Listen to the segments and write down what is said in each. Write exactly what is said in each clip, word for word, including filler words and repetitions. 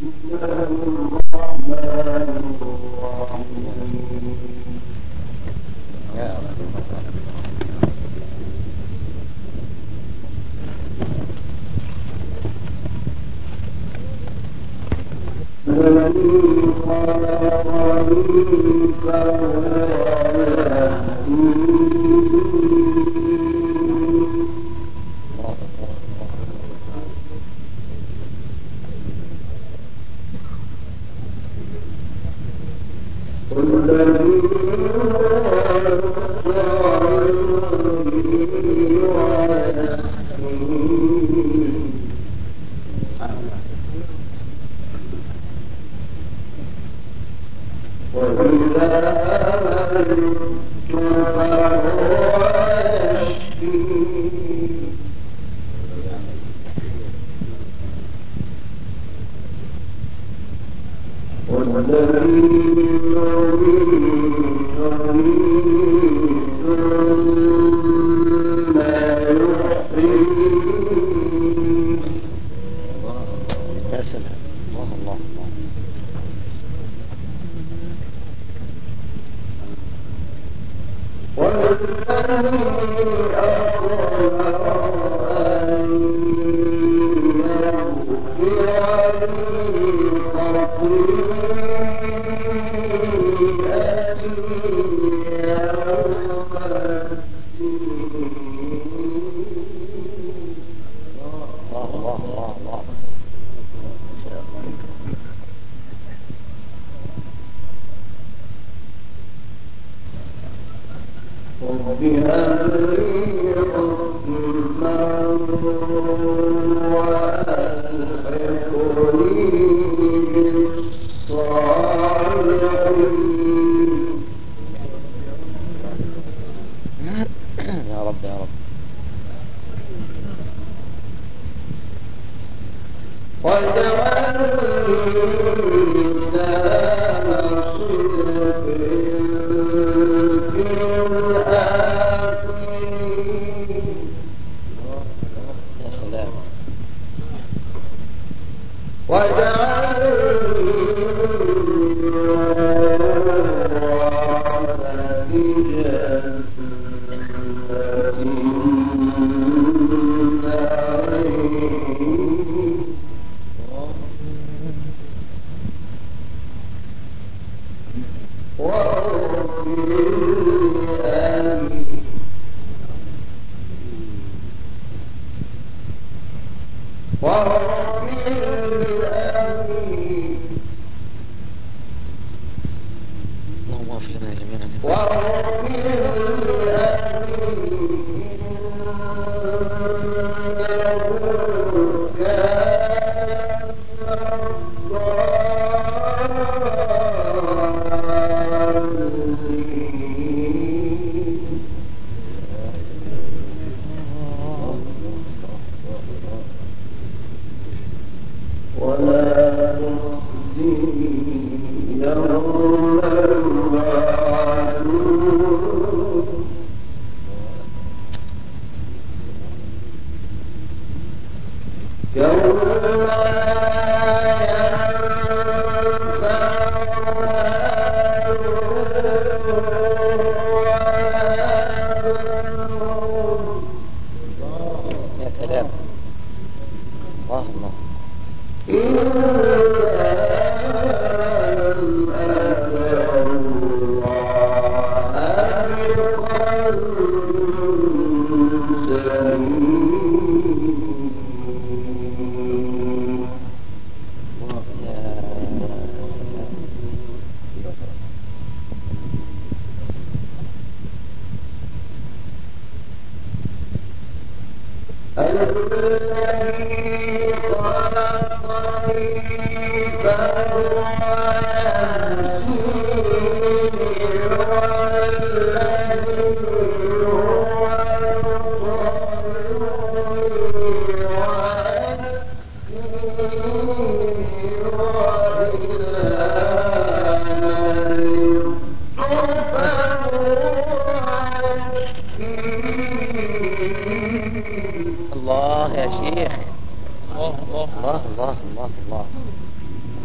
الله يا شيخ، الله الله الله الله الله الله.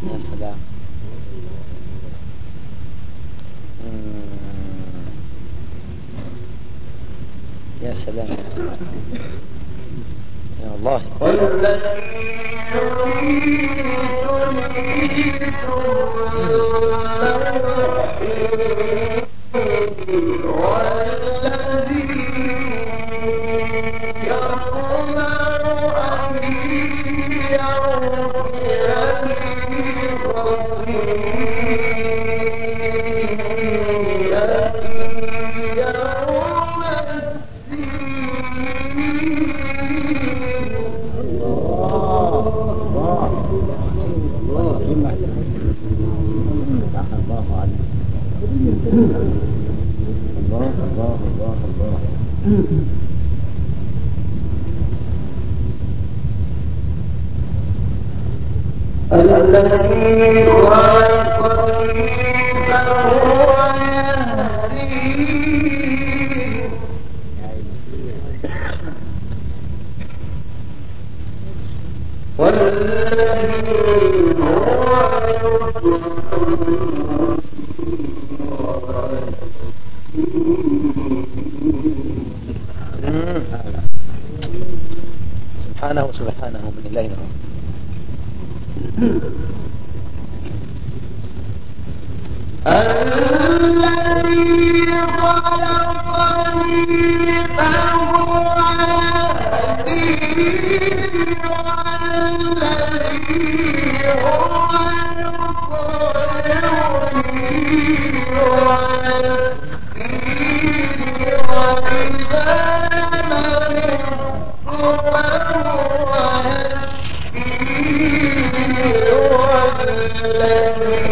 يا سلام. يا سلام يا سلام يا الله. الله الله الله الله. الذي خلقني فهو يهدين والذي هو سبحانه سبحانه من الله نعم. الذي خلقني فهو يهدين والذي هو يطعمني ويسقيني وإذا مرضت فهو يشفيني والذي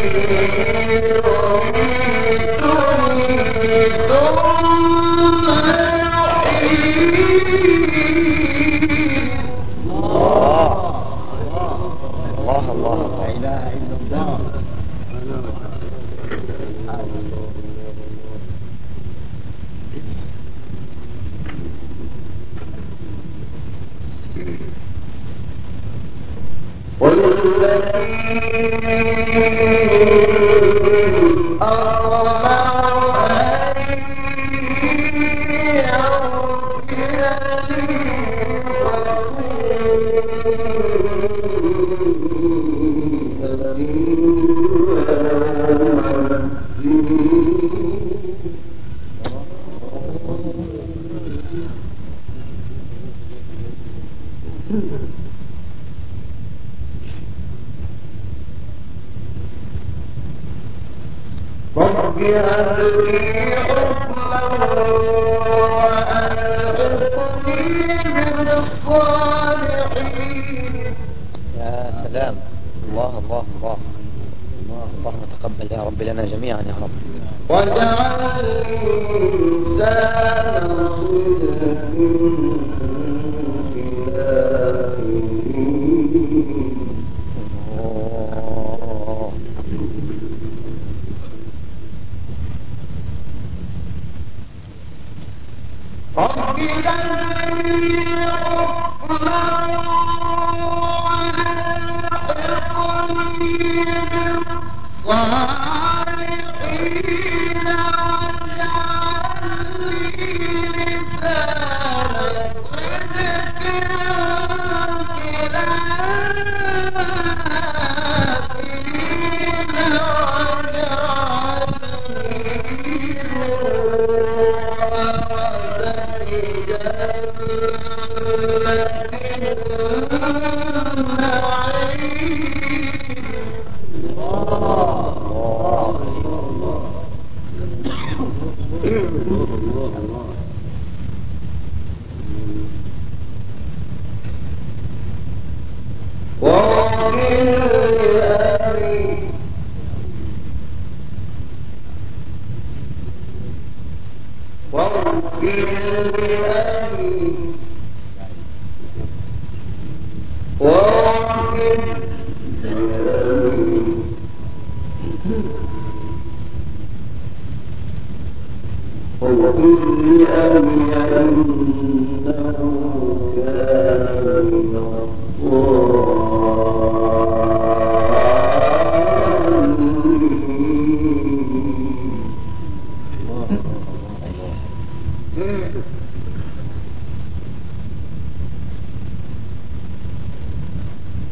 رب هب لي حكما وألحقني بالصالحين. يا سلام. الله الله الله الله. اللهم تقبل يا رب لنا جميعا يا رب. واجعل الإنسان رب هب لي حكما وألحقني بالصالحين واجعل لي لسان صدق في الآخرين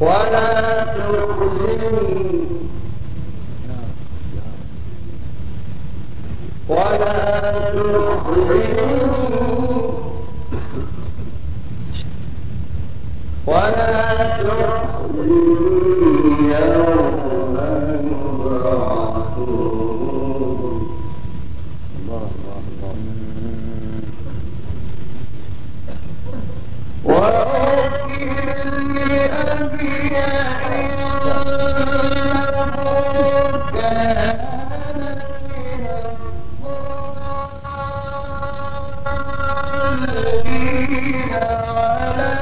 ولا تخزني ولا تخزني ولا تخزني يوم يبعثون. الله الله الله. وأوكل لأبي إنه كان من الضالين ولا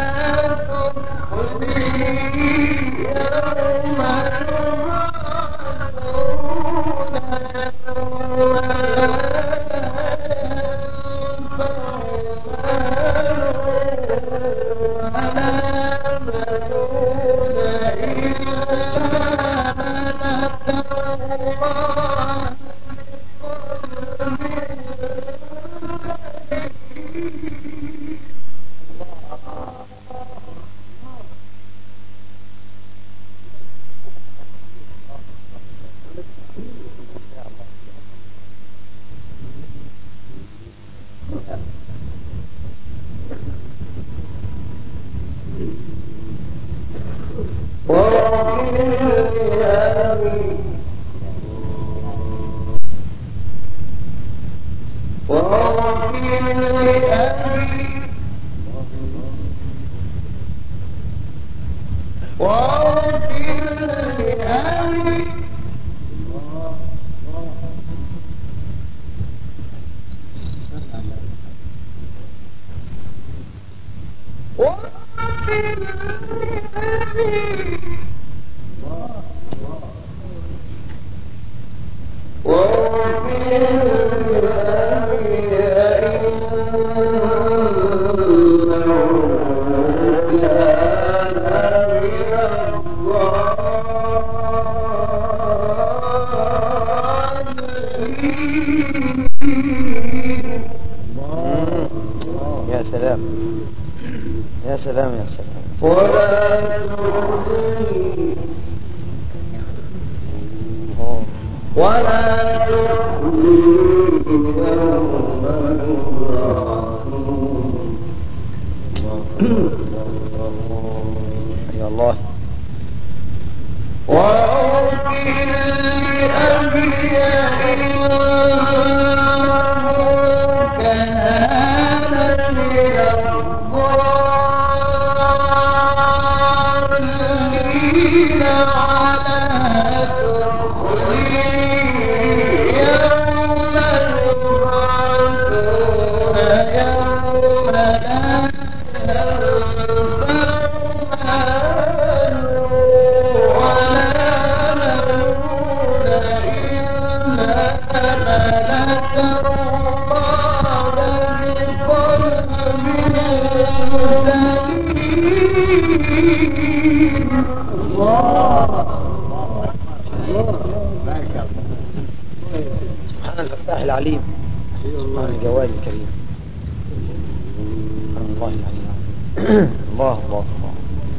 تخزني يوم يا سلام يا سلام يا سلام. ولا تخزني ولا تخزني يوم يبعثون. يا الله. وأوكل لأبي إنه كان من الضالين ولا تخزني يوم يبعثون يوم لا سبحان الفتاح العليم، سبحان الجواد الكريم، سبحان الله العليم. الله الله الله.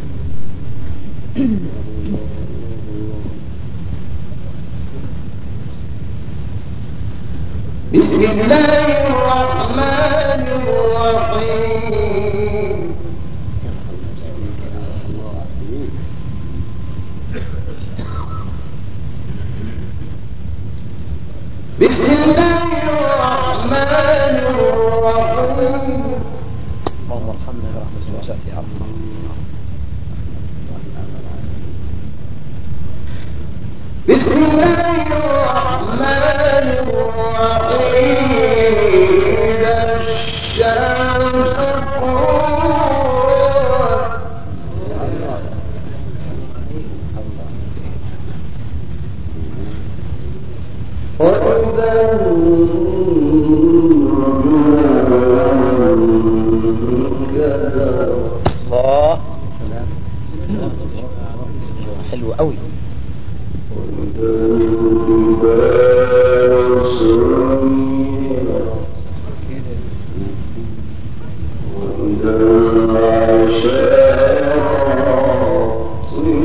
بسم الله الرحمن الرحيم. بسم الله الرحمن الرحيم. اللهم ارحمنا برحمتك وسعت يا رب. بسم الله الرحمن الرحيم. إذا الشمس كورت وإذا الله حلو قوي. وإذا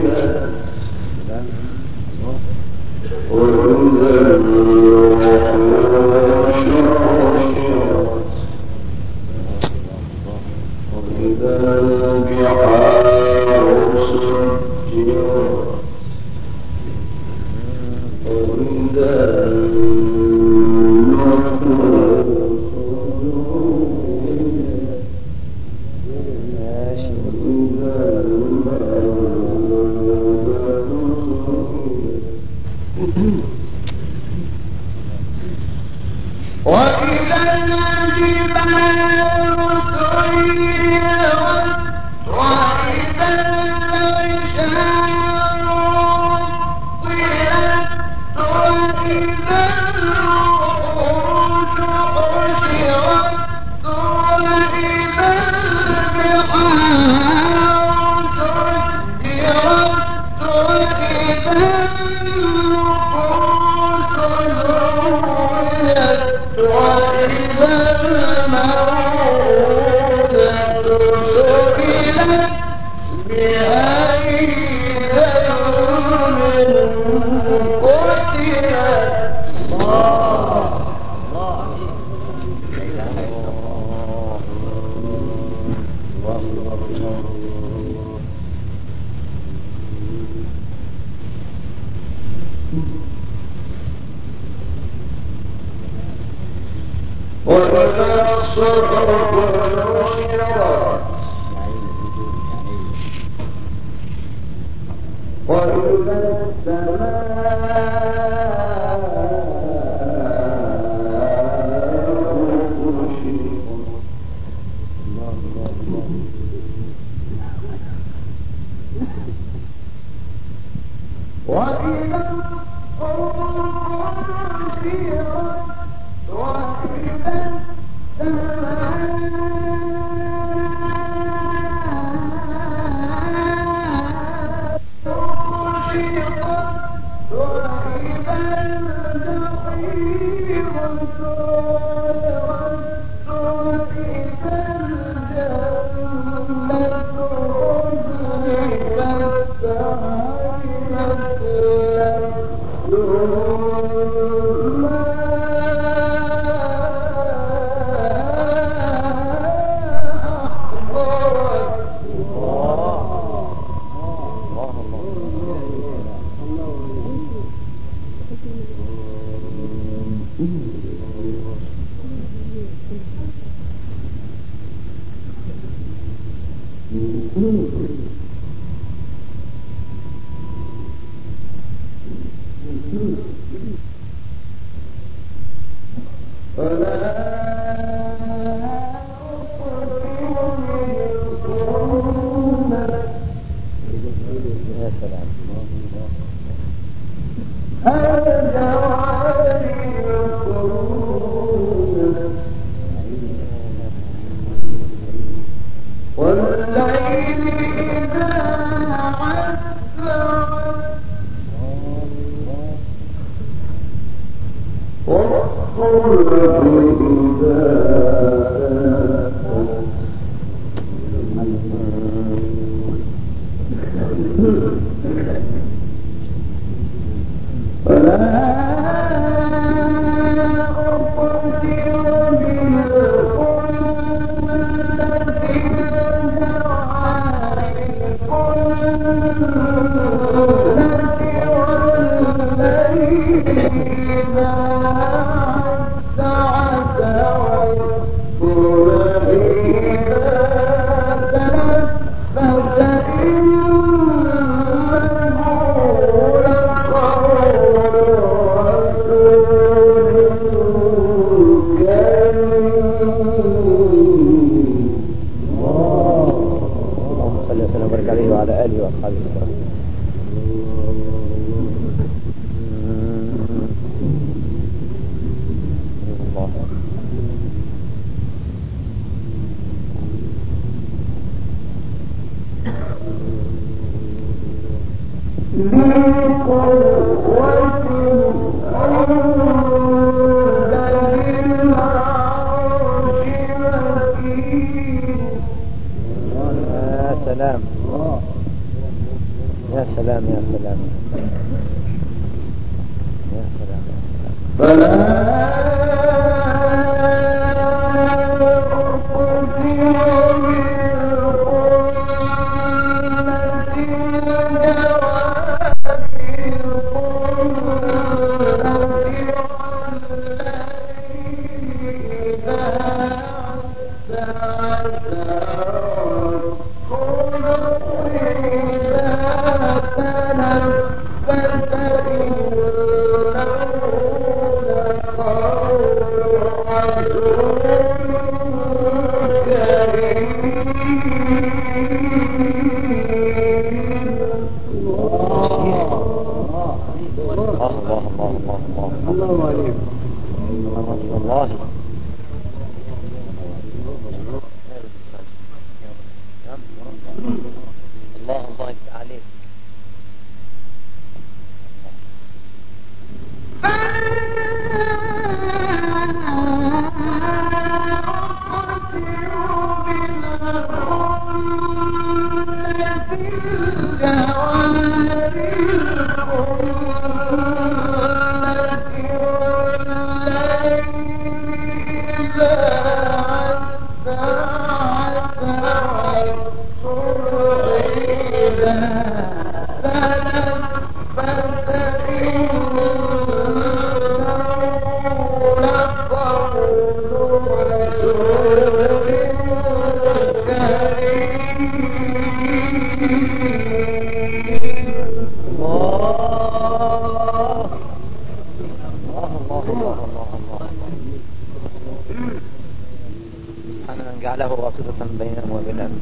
الجواب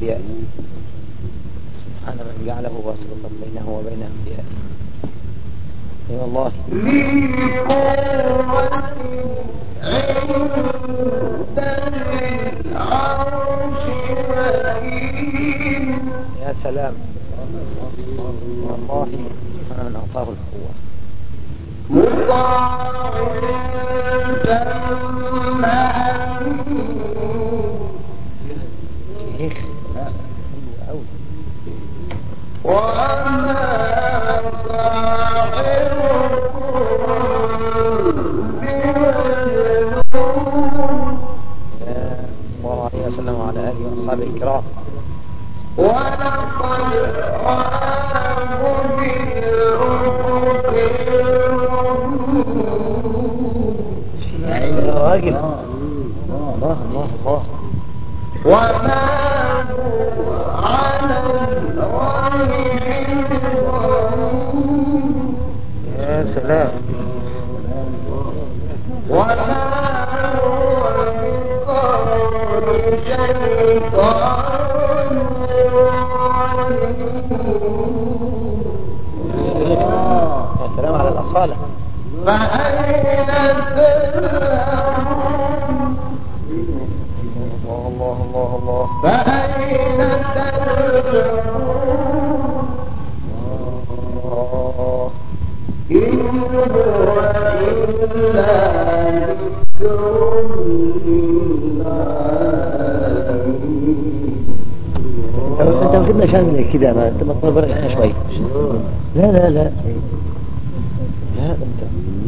أنبيائه. سبحان من جعله واسطة بينه وبين أنبيائه. اي والله. يا سلام والله أنا من أعطاه القوة. مطاع ثم شيخ أوي. وما صاحبكم بمجنون. يا الله عليه وسلم وعلى آله وأصحابه الكرام. ولقد رآه بالأفق المبين. يا راجل الله الله الله. وما هو على الغيب بضنين. يا سلام. وما هو بقول شيطان يا سلام على الأصالة. فأين تذهبون. الله الله الله. فأين تذهبون. الله. إن هو إلا ذكر للعالمين. انت واخدنا شان من كده، ما انت ما تطبرك احنا شوي. لا لا لا لا انت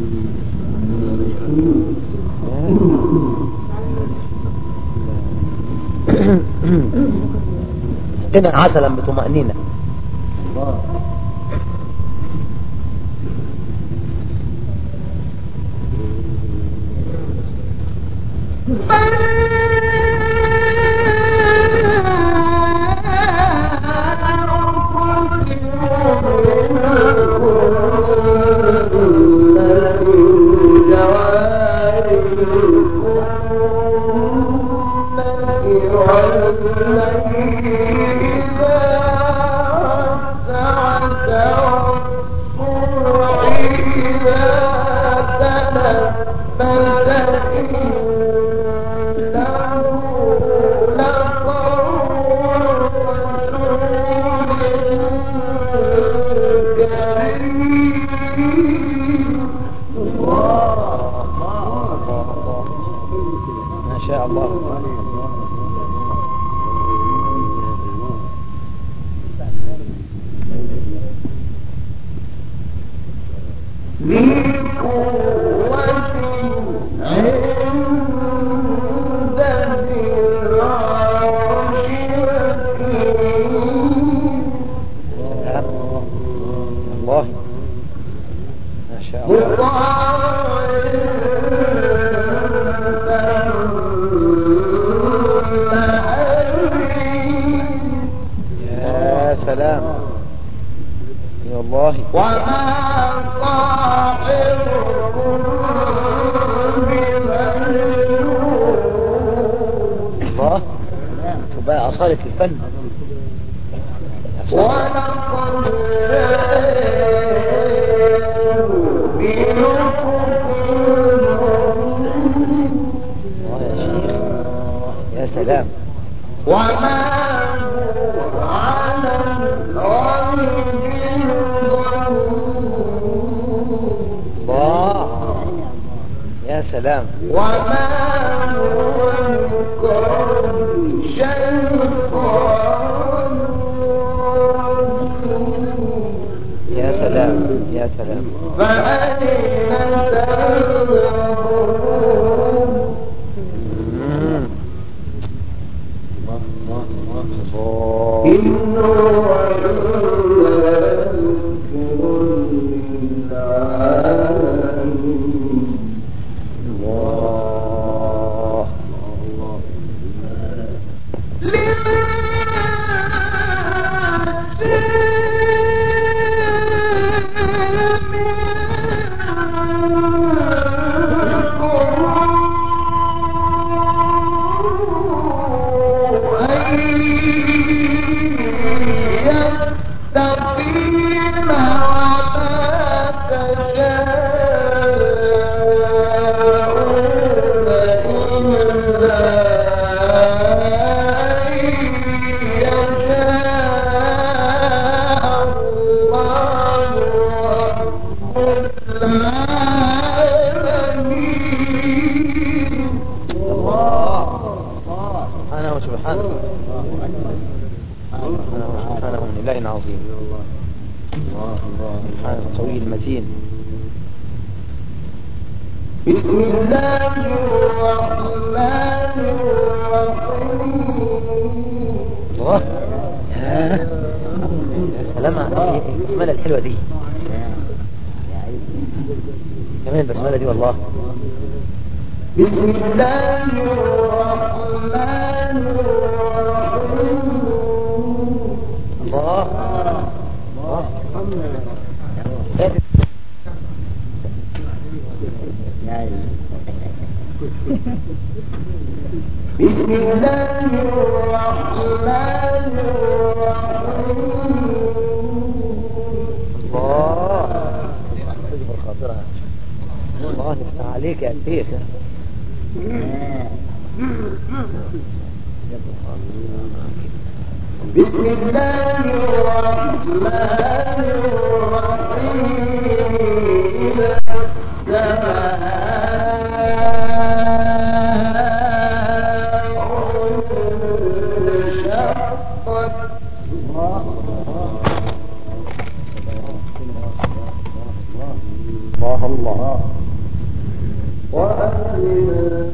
اسقنا عسلا بطمأنينة. ما شاء الله. سلام يا الله. وما صاحبكم بمجنون. الله تبقى أصالة الفن. ولقد الله يا شيخ يا سلام. وما هو على الغيب الله يا سلام. وما هو بقول شيطان. يا سلام يا سلام. فأين تذهبون. إن هو إلا ذكر للعالمين. الله سبحان القوي المتين. بسم الله الرحمن الرحيم. الله يا سلام على البسملة الحلوة دي، جميل البسملة دي والله. بسم الله الرحمن الرحيم. الله الله بسم الله الرحمن الرحيم. الله تجبر خاطرها. الله يفتح عليك يا شيخ. بسم الله الرحمن الرحيم. إذا الله الله وأذنت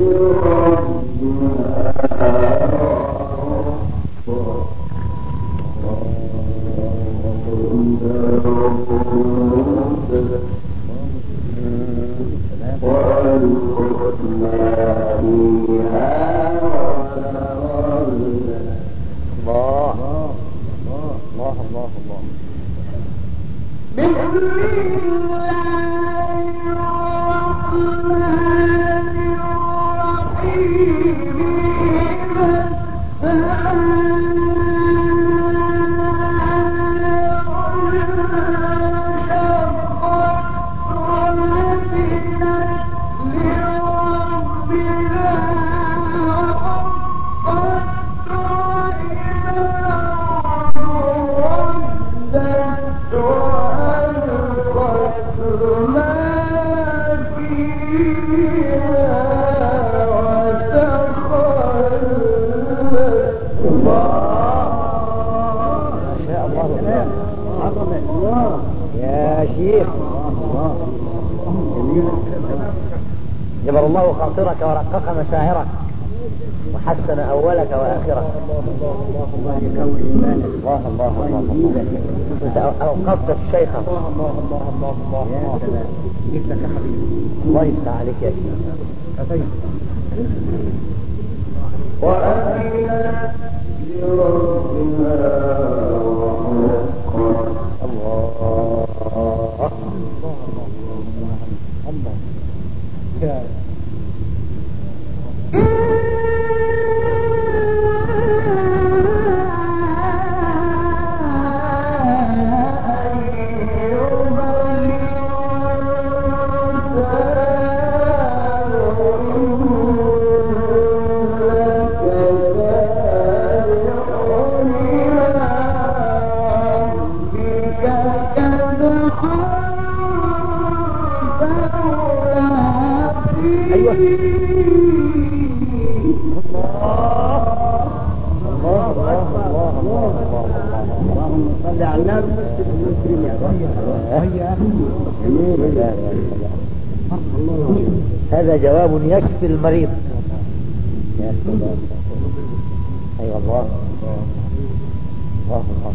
جبر الله خاطرك ورقق مشاعرك وحسن أولك وآخرك. الله الله الله الله أنت أوقفت الشيخ. الله الله الله الله الله يا سلام. جبت لك حبيبي. الله يفتح عليك يا شيخ. أتيت وأذنت لربها وحقت. الله الله الله يا هذا جواب يكفي المريض. يا سلام. اي أيوة والله. الله الله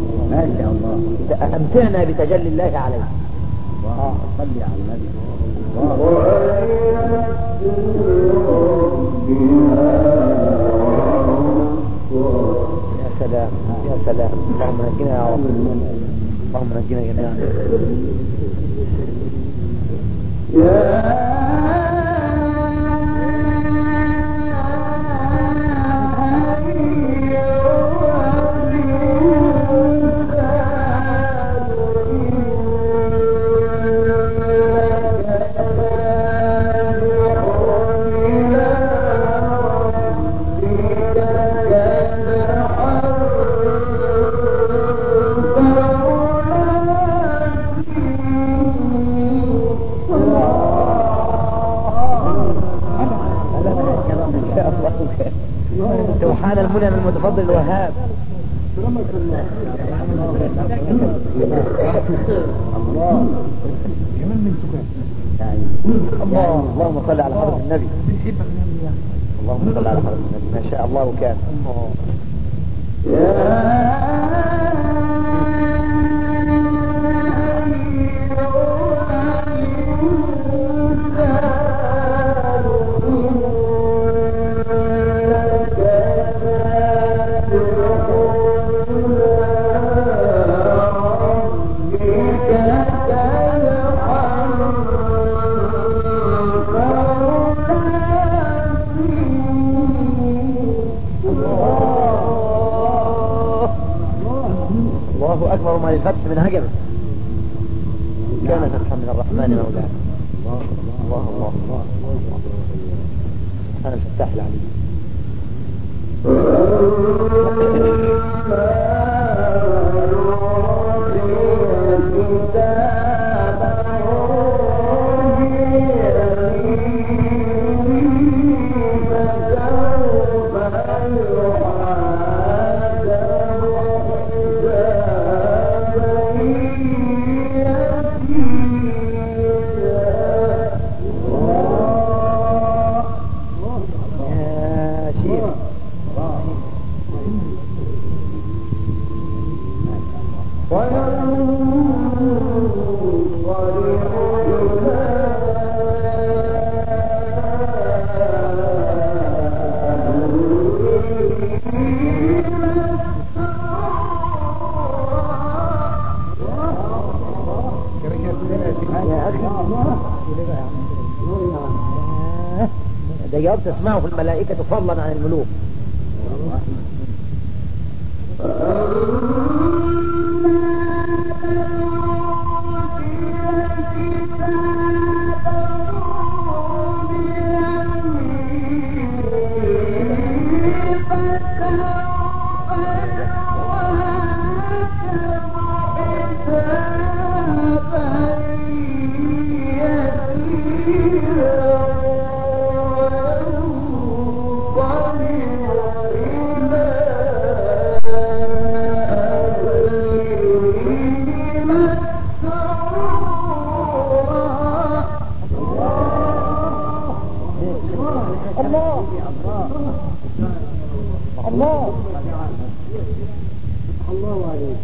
أمتعنا بتجلي الله عليه. صلي على النبي. يا سلام يا سلام. اللهم نجينا يا رب، اللهم نجينا جميعا. سبحان المنعم المتفضل الوهاب. الله كمان من سكان الله. اللهم صل على حضرة النبي. اللهم صل على حضرة النبي. ما شاء الله وكان. الله أكبر ما للفتح من هجمه. كان فتحا من الرحمن مولانا. الله الله الله الله أنا الفتاح العليم. ده جواب تسمعه في الملائكة فضلا عن الملوك. الله الله عليك.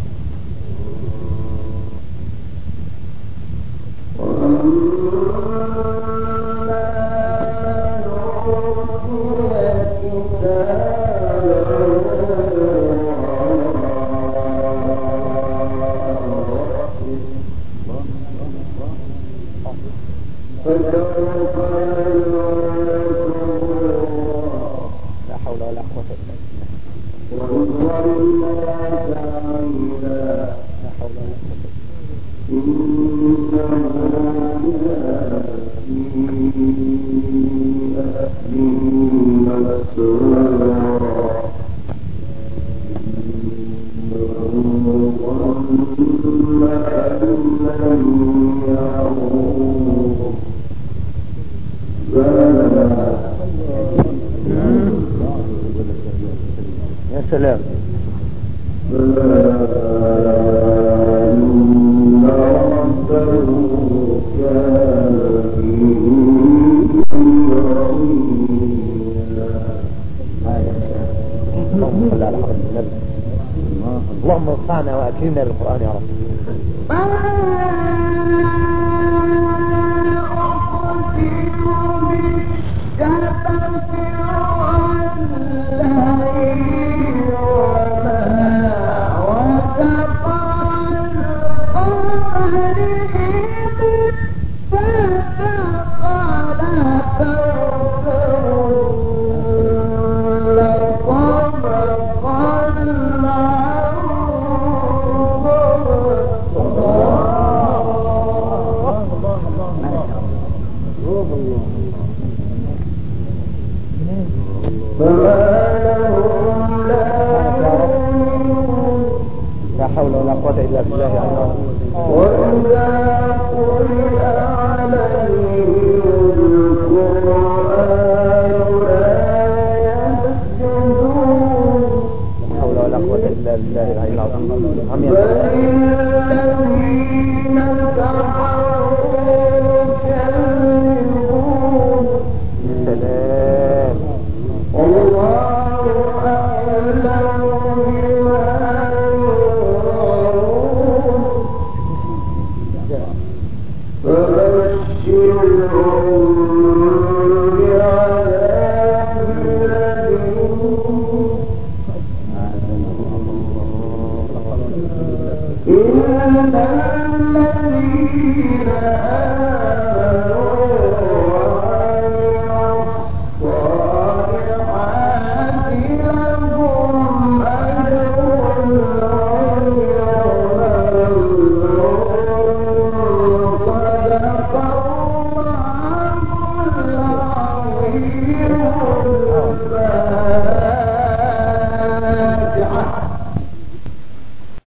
لا حول ولا قوة إلا بالله. لا حول ولا قوة. يا سلام. اللهم صل على حضرة النبي. اللهم ارفعنا واكرمنا بالقرآن يا رب. إن الذين